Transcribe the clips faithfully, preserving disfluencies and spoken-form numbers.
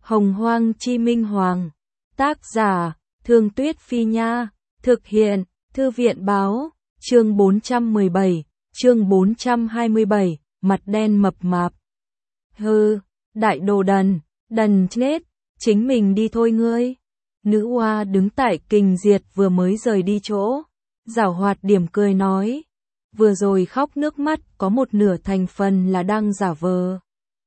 Hồng Hoang Chi Minh Hoàng. Tác giả, Thương Tuyết Phi Nha. Thực hiện, Thư viện Báo. Chương bốn trăm mười bảy, chương bốn trăm hai mươi bảy, mặt đen mập mạp. Hừ, đại đồ đần, đần chết, chính mình đi thôi ngươi. Nữ oa đứng tại Kình Diệt vừa mới rời đi chỗ, giảo hoạt điểm cười nói. Vừa rồi khóc nước mắt có một nửa thành phần là đang giả vờ.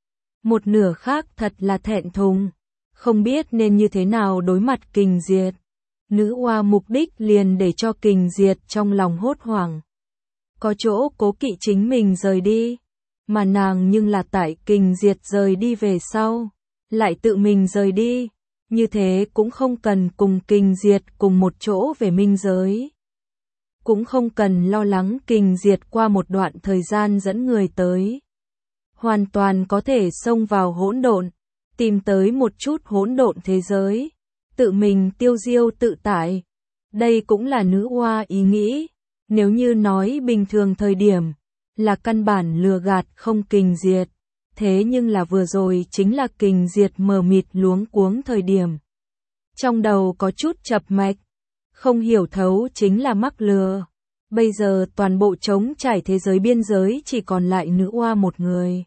Một nửa khác thật là thẹn thùng, không biết nên như thế nào đối mặt Kình Diệt. Nữ oa mục đích liền để cho Kình Diệt trong lòng hốt hoảng. Có chỗ cố kỵ chính mình rời đi, mà nàng nhưng là tại Kình Diệt rời đi về sau, lại tự mình rời đi, như thế cũng không cần cùng Kình Diệt cùng một chỗ về minh giới. Cũng không cần lo lắng Kình Diệt qua một đoạn thời gian dẫn người tới. Hoàn toàn có thể xông vào hỗn độn, tìm tới một chút hỗn độn thế giới, tự mình tiêu diêu tự tại. Đây cũng là nữ oa ý nghĩ, nếu như nói bình thường thời điểm, là căn bản lừa gạt không Kình Diệt. Thế nhưng là vừa rồi chính là Kình Diệt mờ mịt luống cuống thời điểm. Trong đầu có chút chập mạch, không hiểu thấu chính là mắc lừa. Bây giờ toàn bộ trống trải thế giới biên giới chỉ còn lại nữ oa một người.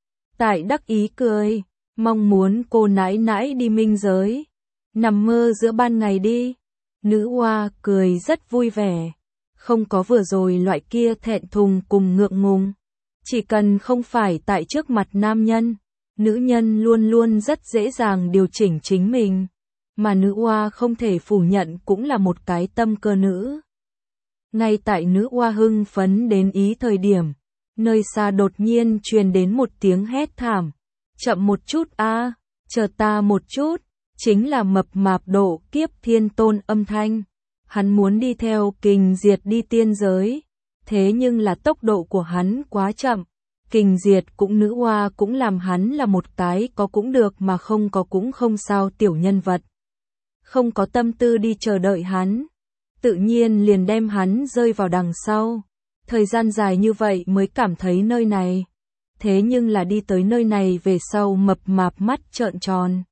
Tại đắc ý cười, mong muốn cô nãi nãi đi minh giới. Nằm mơ giữa ban ngày đi. Nữ oa cười rất vui vẻ. Không có vừa rồi loại kia thẹn thùng cùng ngượng ngùng. Chỉ cần không phải tại trước mặt nam nhân, nữ nhân luôn luôn rất dễ dàng điều chỉnh chính mình. Mà nữ oa không thể phủ nhận cũng là một cái tâm cơ nữ. Ngay tại nữ oa hưng phấn đến ý thời điểm, nơi xa đột nhiên truyền đến một tiếng hét thảm. Chậm một chút a, chờ ta một chút, chính là mập mạp Độ Kiếp Thiên Tôn âm thanh. Hắn muốn đi theo Kình Diệt đi tiên giới, thế nhưng là tốc độ của hắn quá chậm. Kình Diệt cũng nữ oa cũng làm hắn là một cái có cũng được mà không có cũng không sao tiểu nhân vật. Không có tâm tư đi chờ đợi hắn, tự nhiên liền đem hắn rơi vào đằng sau. Thời gian dài như vậy mới cảm thấy nơi này. Thế nhưng là đi tới nơi này về sau mập mạp mắt trợn tròn.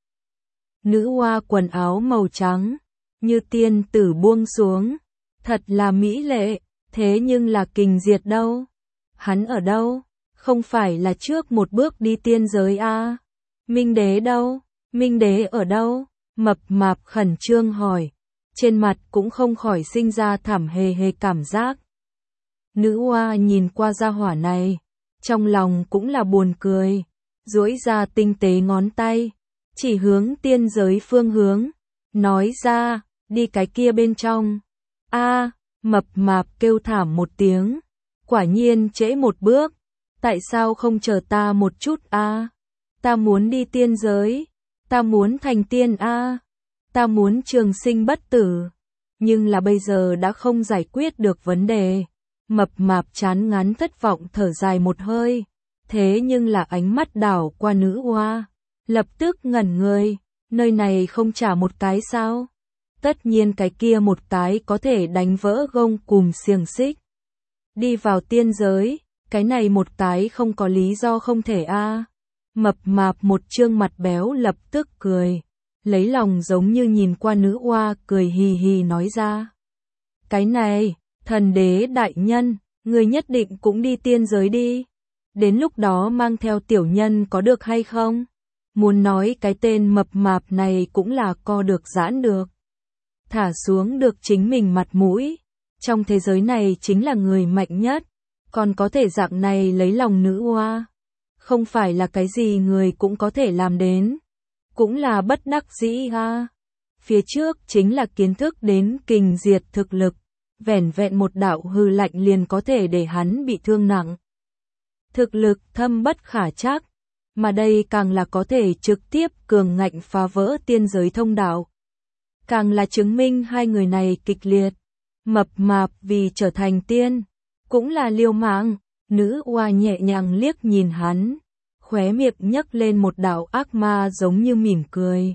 Nữ oa quần áo màu trắng, như tiên tử buông xuống, thật là mỹ lệ. Thế nhưng là Kình Diệt đâu? Hắn ở đâu? Không phải là trước một bước đi tiên giới a? À? Minh đế đâu? Minh đế ở đâu? Mập mạp khẩn trương hỏi, trên mặt cũng không khỏi sinh ra thảm hề hề cảm giác. Nữ oa nhìn qua gia hỏa này, trong lòng cũng là buồn cười, duỗi ra tinh tế ngón tay, chỉ hướng tiên giới phương hướng, nói ra, đi cái kia bên trong. A, mập mạp kêu thảm một tiếng, quả nhiên trễ một bước, tại sao không chờ ta một chút a? À? Ta muốn đi tiên giới, ta muốn thành tiên a, à? Ta muốn trường sinh bất tử, nhưng là bây giờ đã không giải quyết được vấn đề. Mập mạp chán ngán thất vọng thở dài một hơi, thế nhưng là ánh mắt đảo qua nữ oa, lập tức ngẩn người, nơi này không trả một cái sao? Tất nhiên cái kia một cái có thể đánh vỡ gông cùm xiềng xích. Đi vào tiên giới, cái này một cái không có lý do không thể a. À. Mập mạp một trương mặt béo lập tức cười, lấy lòng giống như nhìn qua nữ oa cười hì hì nói ra. Cái này, thần đế đại nhân, người nhất định cũng đi tiên giới đi. Đến lúc đó mang theo tiểu nhân có được hay không? Muốn nói cái tên mập mạp này cũng là co được giãn được. Thả xuống được chính mình mặt mũi. Trong thế giới này chính là người mạnh nhất. Còn có thể dạng này lấy lòng nữ oa. Không phải là cái gì người cũng có thể làm đến. Cũng là bất đắc dĩ ha. Phía trước chính là kiến thức đến Kình Diệt thực lực. Vẻn vẹn một đạo hư lạnh liền có thể để hắn bị thương nặng. Thực lực thâm bất khả trắc. Mà đây càng là có thể trực tiếp cường ngạnh phá vỡ tiên giới thông đạo. Càng là chứng minh hai người này kịch liệt. Mập mạp vì trở thành tiên, cũng là liều mạng. Nữ oa nhẹ nhàng liếc nhìn hắn, khóe miệng nhấc lên một đạo ác ma giống như mỉm cười.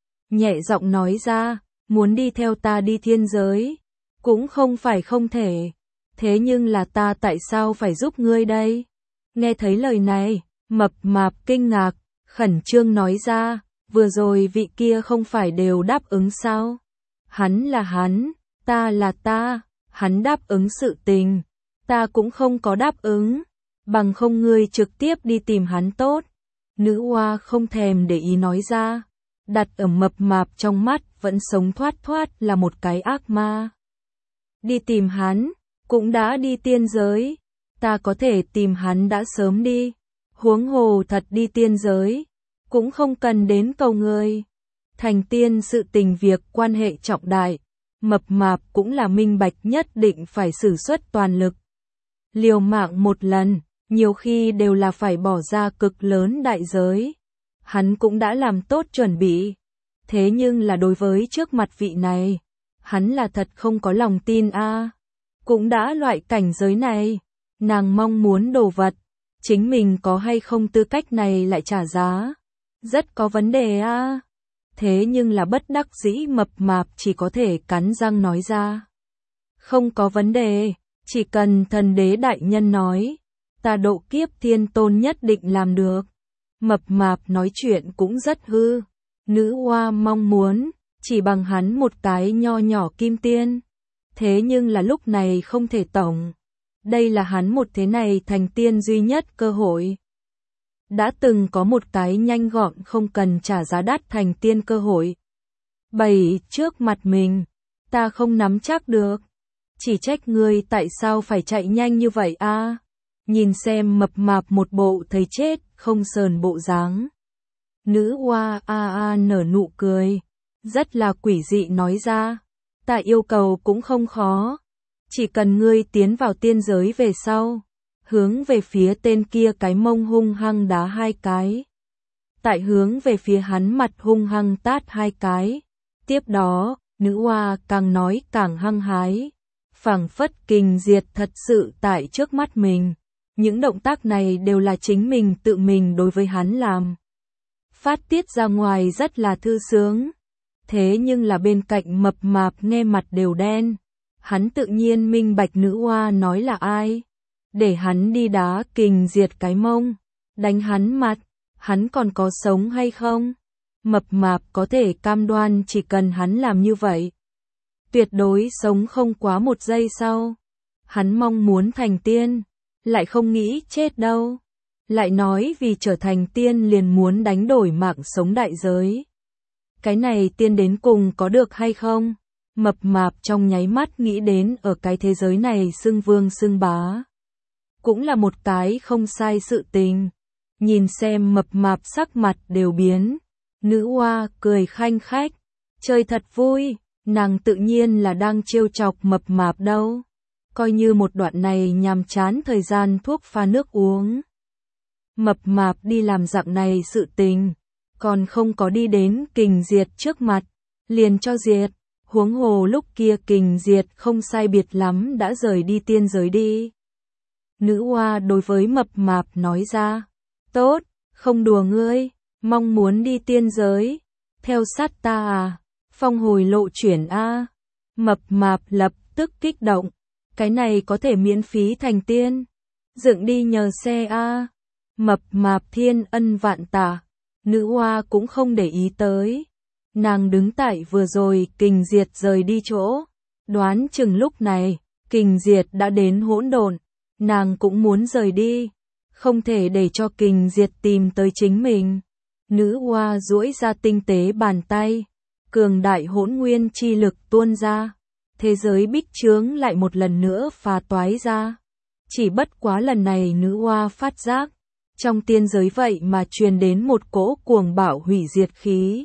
Nhẹ giọng nói ra, muốn đi theo ta đi thiên giới, cũng không phải không thể. Thế nhưng là ta tại sao phải giúp ngươi đây? Nghe thấy lời này, mập mạp kinh ngạc, khẩn trương nói ra, vừa rồi vị kia không phải đều đáp ứng sao? Hắn là hắn, ta là ta, hắn đáp ứng sự tình, ta cũng không có đáp ứng, bằng không ngươi trực tiếp đi tìm hắn tốt. Nữ oa không thèm để ý nói ra, đặt ở mập mạp trong mắt vẫn sống thoát thoát là một cái ác ma. Đi tìm hắn, cũng đã đi tiên giới, ta có thể tìm hắn đã sớm đi, huống hồ thật đi tiên giới, cũng không cần đến cầu người. Thành tiên sự tình việc quan hệ trọng đại, mập mạp cũng là minh bạch nhất định phải sử xuất toàn lực. Liều mạng một lần, nhiều khi đều là phải bỏ ra cực lớn đại giới. Hắn cũng đã làm tốt chuẩn bị. Thế nhưng là đối với trước mặt vị này, hắn là thật không có lòng tin a. À. Cũng đã loại cảnh giới này, nàng mong muốn đồ vật, chính mình có hay không tư cách này lại trả giá. Rất có vấn đề a. À. Thế nhưng là bất đắc dĩ mập mạp chỉ có thể cắn răng nói ra. Không có vấn đề, chỉ cần thần đế đại nhân nói, ta độ kiếp thiên tôn nhất định làm được. Mập mạp nói chuyện cũng rất hư. Nữ oa mong muốn, chỉ bằng hắn một cái nho nhỏ kim tiên. Thế nhưng là lúc này không thể tổng. Đây là hắn một thế này thành tiên duy nhất cơ hội. Đã từng có một cái nhanh gọn không cần trả giá đắt thành tiên cơ hội. Bày trước mặt mình, ta không nắm chắc được. Chỉ trách ngươi tại sao phải chạy nhanh như vậy a? À? Nhìn xem mập mạp một bộ thấy chết, không sờn bộ dáng. Nữ oa a a nở nụ cười, rất là quỷ dị nói ra, ta yêu cầu cũng không khó, chỉ cần ngươi tiến vào tiên giới về sau, hướng về phía tên kia cái mông hung hăng đá hai cái. Tại hướng về phía hắn mặt hung hăng tát hai cái. Tiếp đó, nữ oa càng nói càng hăng hái, phảng phất kình diệt thật sự tại trước mắt mình. Những động tác này đều là chính mình tự mình đối với hắn làm. Phát tiết ra ngoài rất là thư sướng. Thế nhưng là bên cạnh mập mạp nghe mặt đều đen. Hắn tự nhiên minh bạch nữ oa nói là ai. Để hắn đi đá kình diệt cái mông. Đánh hắn mặt. Hắn còn có sống hay không? Mập mạp có thể cam đoan chỉ cần hắn làm như vậy. Tuyệt đối sống không quá một giây sau. Hắn mong muốn thành tiên. Lại không nghĩ chết đâu. Lại nói vì trở thành tiên liền muốn đánh đổi mạng sống đại giới. Cái này tiên đến cùng có được hay không? Mập mạp trong nháy mắt nghĩ đến ở cái thế giới này xưng vương xưng bá. Cũng là một cái không sai sự tình. Nhìn xem mập mạp sắc mặt đều biến. Nữ oa cười khanh khách. Chơi thật vui, nàng tự nhiên là đang trêu chọc mập mạp đâu. Coi như một đoạn này nhàm chán thời gian thuốc pha nước uống. Mập mạp đi làm dạng này sự tình, còn không có đi đến kình diệt trước mặt, liền cho diệt, huống hồ lúc kia kình diệt không sai biệt lắm đã rời đi tiên giới đi. Nữ oa đối với mập mạp nói ra, tốt, không đùa ngươi, mong muốn đi tiên giới, theo sát ta à, phong hồi lộ chuyển a. Mập mạp lập tức kích động, cái này có thể miễn phí thành tiên, dựng đi nhờ xe a. Mập mạp thiên ân vạn tạ, nữ oa cũng không để ý tới. Nàng đứng tại vừa rồi kình diệt rời đi chỗ, đoán chừng lúc này, kình diệt đã đến hỗn độn, nàng cũng muốn rời đi, không thể để cho kình diệt tìm tới chính mình. Nữ oa duỗi ra tinh tế bàn tay, cường đại hỗn nguyên chi lực tuôn ra, thế giới bích chướng lại một lần nữa phá toái ra. Chỉ bất quá lần này nữ oa phát giác, trong tiên giới vậy mà truyền đến một cỗ cuồng bạo hủy diệt khí.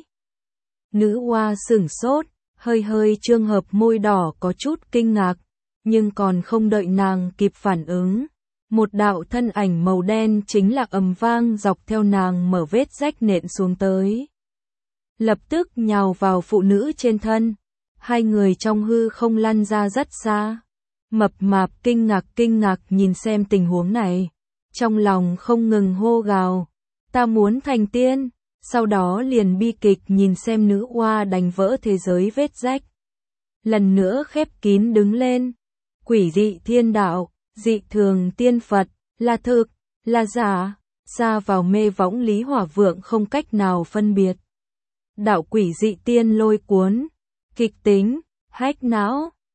Nữ oa sửng sốt, hơi hơi trương hợp môi đỏ có chút kinh ngạc, nhưng còn không đợi nàng kịp phản ứng. Một đạo thân ảnh màu đen chính là ầm vang dọc theo nàng mở vết rách nện xuống tới. Lập tức nhào vào phụ nữ trên thân, hai người trong hư không lăn ra rất xa. Mập mạp kinh ngạc kinh ngạc nhìn xem tình huống này. Trong lòng không ngừng hô gào, ta muốn thành tiên, sau đó liền bi kịch nhìn xem nữ oa đánh vỡ thế giới vết rách. Lần nữa khép kín đứng lên, quỷ dị thiên đạo, dị thường tiên Phật, là thực, là giả, xa vào mê võng Lý Hỏa Vượng không cách nào phân biệt. đạo quỷ dị tiên lôi cuốn, kịch tính, hack não,